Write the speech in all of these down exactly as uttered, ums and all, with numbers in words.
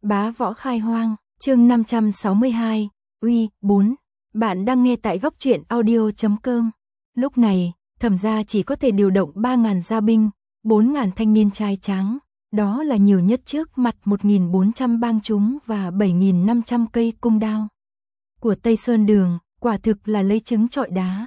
Bá Võ Khai Hoang, chương năm trăm sáu mươi hai, uy, bốn. Bạn đang nghe tại góc truyện audio chấm com. Lúc này, Thẩm gia chỉ có thể điều động ba nghìn gia binh, bốn nghìn thanh niên trai tráng, đó là nhiều nhất trước mặt một nghìn bốn trăm bang chúng và bảy nghìn năm trăm cây cung đao của Tây Sơn Đường, quả thực là lấy trứng trọi đá.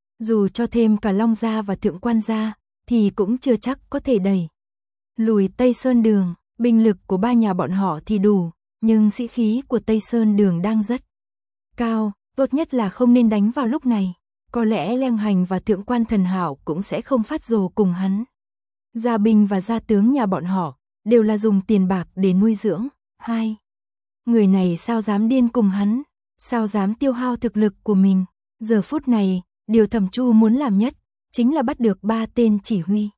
Dù cho thêm cả Long gia và Thượng Quan gia, thì cũng chưa chắc có thể đẩy lùi Tây Sơn Đường. Binh lực của ba nhà bọn họ thì đủ, nhưng sĩ khí của Tây Sơn Đường đang rất cao, tốt nhất là không nên đánh vào lúc này. Có lẽ Leng Hành và Thượng Quan Thần Hảo cũng sẽ không phát rồ cùng hắn. Gia binh và gia tướng nhà bọn họ đều là dùng tiền bạc để nuôi dưỡng. Hai người này sao dám điên cùng hắn, sao dám tiêu hao thực lực của mình. Giờ phút này, điều Thẩm Chu muốn làm nhất chính là bắt được ba tên chỉ huy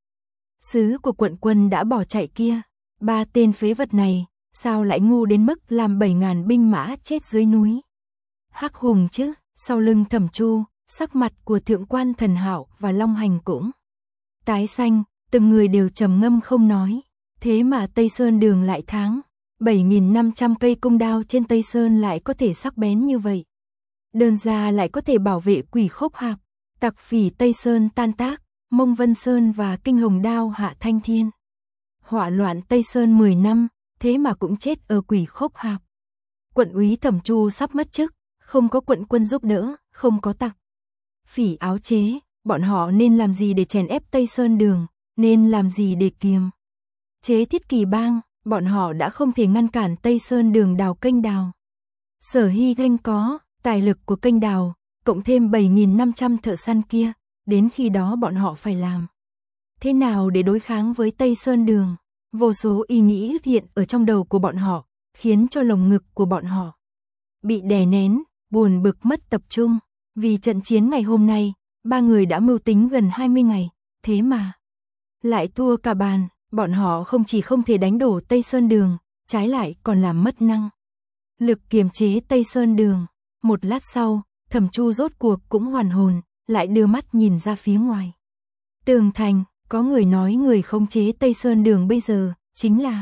sứ của quận quân đã bỏ chạy kia. Ba tên phế vật này, sao lại ngu đến mức làm bảy nghìn binh mã chết dưới núi Hắc Hùng chứ? Sau lưng Thẩm Chu, sắc mặt của Thượng Quan Thần Hảo và Long Hành cũng tái xanh, từng người đều trầm ngâm không nói. Thế mà Tây Sơn Đường lại thắng, bảy nghìn năm trăm cây cung đao trên Tây Sơn lại có thể sắc bén như vậy. Đơn gia lại có thể bảo vệ Quỷ Khốc Hạp, Tặc Phỉ Tây Sơn tan tác, Mông Vân Sơn và Kinh Hồng Đao hạ thanh thiên. Hỏa loạn Tây Sơn mười năm, thế mà cũng chết ở Quỷ Khốc Hạp. Quận úy Thẩm Chu sắp mất chức, không có quận quân giúp đỡ, không có Tặc Phỉ áo chế, bọn họ nên làm gì để chèn ép Tây Sơn Đường, nên làm gì để kiềm chế Thiết Kỳ bang. Bọn họ đã không thể ngăn cản Tây Sơn Đường đào kênh đào. Sở Hy Thanh có tài lực của kênh đào, cộng thêm bảy nghìn năm trăm thợ săn kia, đến khi đó bọn họ phải làm thế nào để đối kháng với Tây Sơn Đường? Vô số ý nghĩ hiện ở trong đầu của bọn họ, khiến cho lồng ngực của bọn họ bị đè nén, buồn bực mất tập trung. Vì trận chiến ngày hôm nay, ba người đã mưu tính gần hai mươi ngày, thế mà lại thua cả bàn. Bọn họ không chỉ không thể đánh đổ Tây Sơn Đường, trái lại còn làm mất năng lực kiềm chế Tây Sơn Đường. Một lát sau, Thẩm Chu rốt cuộc cũng hoàn hồn, lại đưa mắt nhìn ra phía ngoài tường thành. Có người nói người khống chế Tây Sơn Đường bây giờ chính là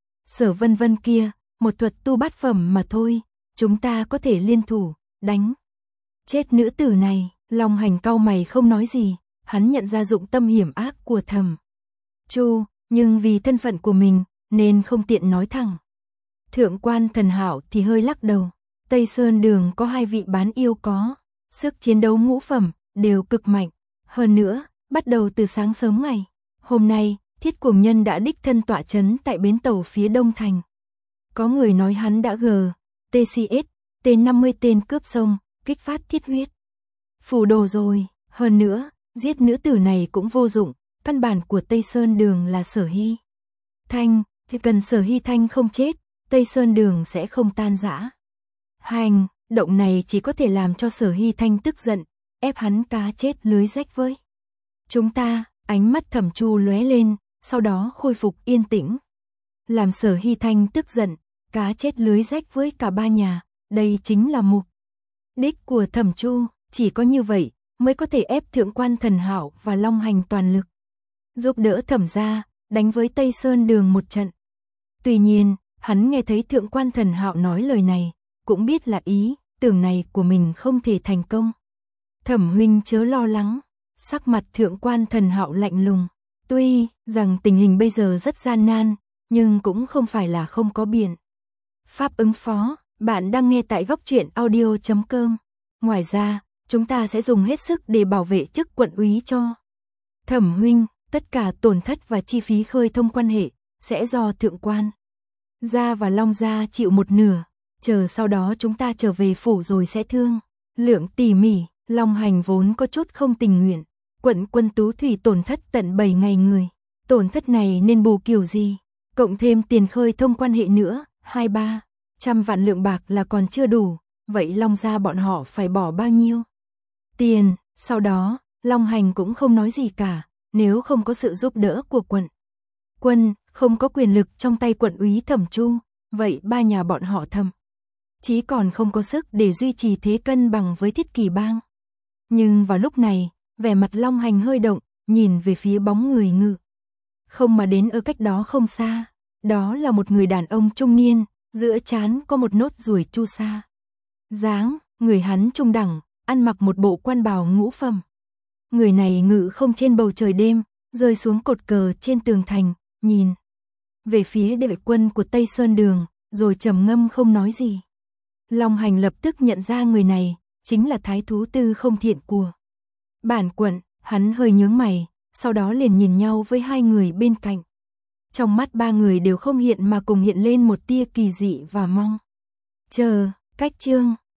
Sở Vân Vân kia, một thuật tu bát phẩm mà thôi. Chúng ta có thể liên thủ đánh chết nữ tử này. Long Hành cau mày không nói gì, hắn nhận ra dụng tâm hiểm ác của Thẩm Chu, nhưng vì thân phận của mình nên không tiện nói thẳng. Thượng Quan Thần Hảo thì hơi lắc đầu. Tây Sơn Đường có hai vị bán yêu có sức chiến đấu ngũ phẩm, đều cực mạnh. Hơn nữa, bắt đầu từ sáng sớm ngày hôm nay, Thiết Cuồng Nhân đã đích thân tọa trấn tại bến tàu phía đông thành. Có người nói hắn đã gờ tê xê ét, T năm mươi tên cướp sông, kích phát thiết huyết phủ đồ rồi. Hơn nữa, giết nữ tử này cũng vô dụng. Căn bản của Tây Sơn Đường là Sở Hy Thanh, thì cần Sở Hy Thanh không chết, Tây Sơn Đường sẽ không tan rã. Hành động này chỉ có thể làm cho Sở Hy Thanh tức giận, ép hắn cá chết lưới rách với chúng ta. Ánh mắt Thẩm Chu lóe lên, sau đó khôi phục yên tĩnh. Làm Sở Hy Thanh tức giận, cá chết lưới rách với cả ba nhà, đây chính là mục đích của Thẩm Chu. Chỉ có như vậy mới có thể ép Thượng Quan Thần Hảo và Long Hành toàn lực giúp đỡ Thẩm gia đánh với Tây Sơn Đường một trận. Tuy nhiên, hắn nghe thấy Thượng Quan Thần Hạo nói lời này, cũng biết là ý tưởng này của mình không thể thành công. Thẩm huynh chớ lo lắng. Sắc mặt Thượng Quan Thần Hạo lạnh lùng. Tuy rằng tình hình bây giờ rất gian nan, nhưng cũng không phải là không có biện pháp ứng phó. Bạn đang nghe tại góc truyện audio chấm com. Ngoài ra, chúng ta sẽ dùng hết sức để bảo vệ chức quận úy cho Thẩm huynh. Tất cả tổn thất và chi phí khơi thông quan hệ sẽ do Thượng Quan gia và Long gia chịu một nửa. Chờ sau đó chúng ta trở về phủ rồi sẽ thương lượng tỉ mỉ. Long Hành vốn có chút không tình nguyện. Quận quân Tú Thủy tổn thất tận bảy ngày người. Tổn thất này nên bù kiểu gì? Cộng thêm tiền khơi thông quan hệ nữa, hai ba trăm vạn lượng bạc là còn chưa đủ. Vậy Long gia bọn họ phải bỏ bao nhiêu tiền? Sau đó, Long Hành cũng không nói gì cả. Nếu không có sự giúp đỡ của quận quân, không có quyền lực trong tay quận úy Thẩm Chu, vậy ba nhà bọn họ Thẩm chí còn không có sức để duy trì thế cân bằng với Thiết Kỳ bang. Nhưng vào lúc này, vẻ mặt Long Hành hơi động, nhìn về phía bóng người ngự không mà đến ở cách đó không xa. Đó là một người đàn ông trung niên, giữa trán có một nốt ruồi chu sa. Dáng, người hắn trung đẳng, ăn mặc một bộ quan bào ngũ phẩm. Người này ngự không trên bầu trời đêm, rơi xuống cột cờ trên tường thành, nhìn về phía đệ quân của Tây Sơn Đường, rồi trầm ngâm không nói gì. Long Hành lập tức nhận ra người này, chính là thái thú Tư Không Thiện của bản quận, hắn hơi nhướng mày, sau đó liền nhìn nhau với hai người bên cạnh. Trong mắt ba người đều không hiện mà cùng hiện lên một tia kỳ dị và mong chờ. Cách chương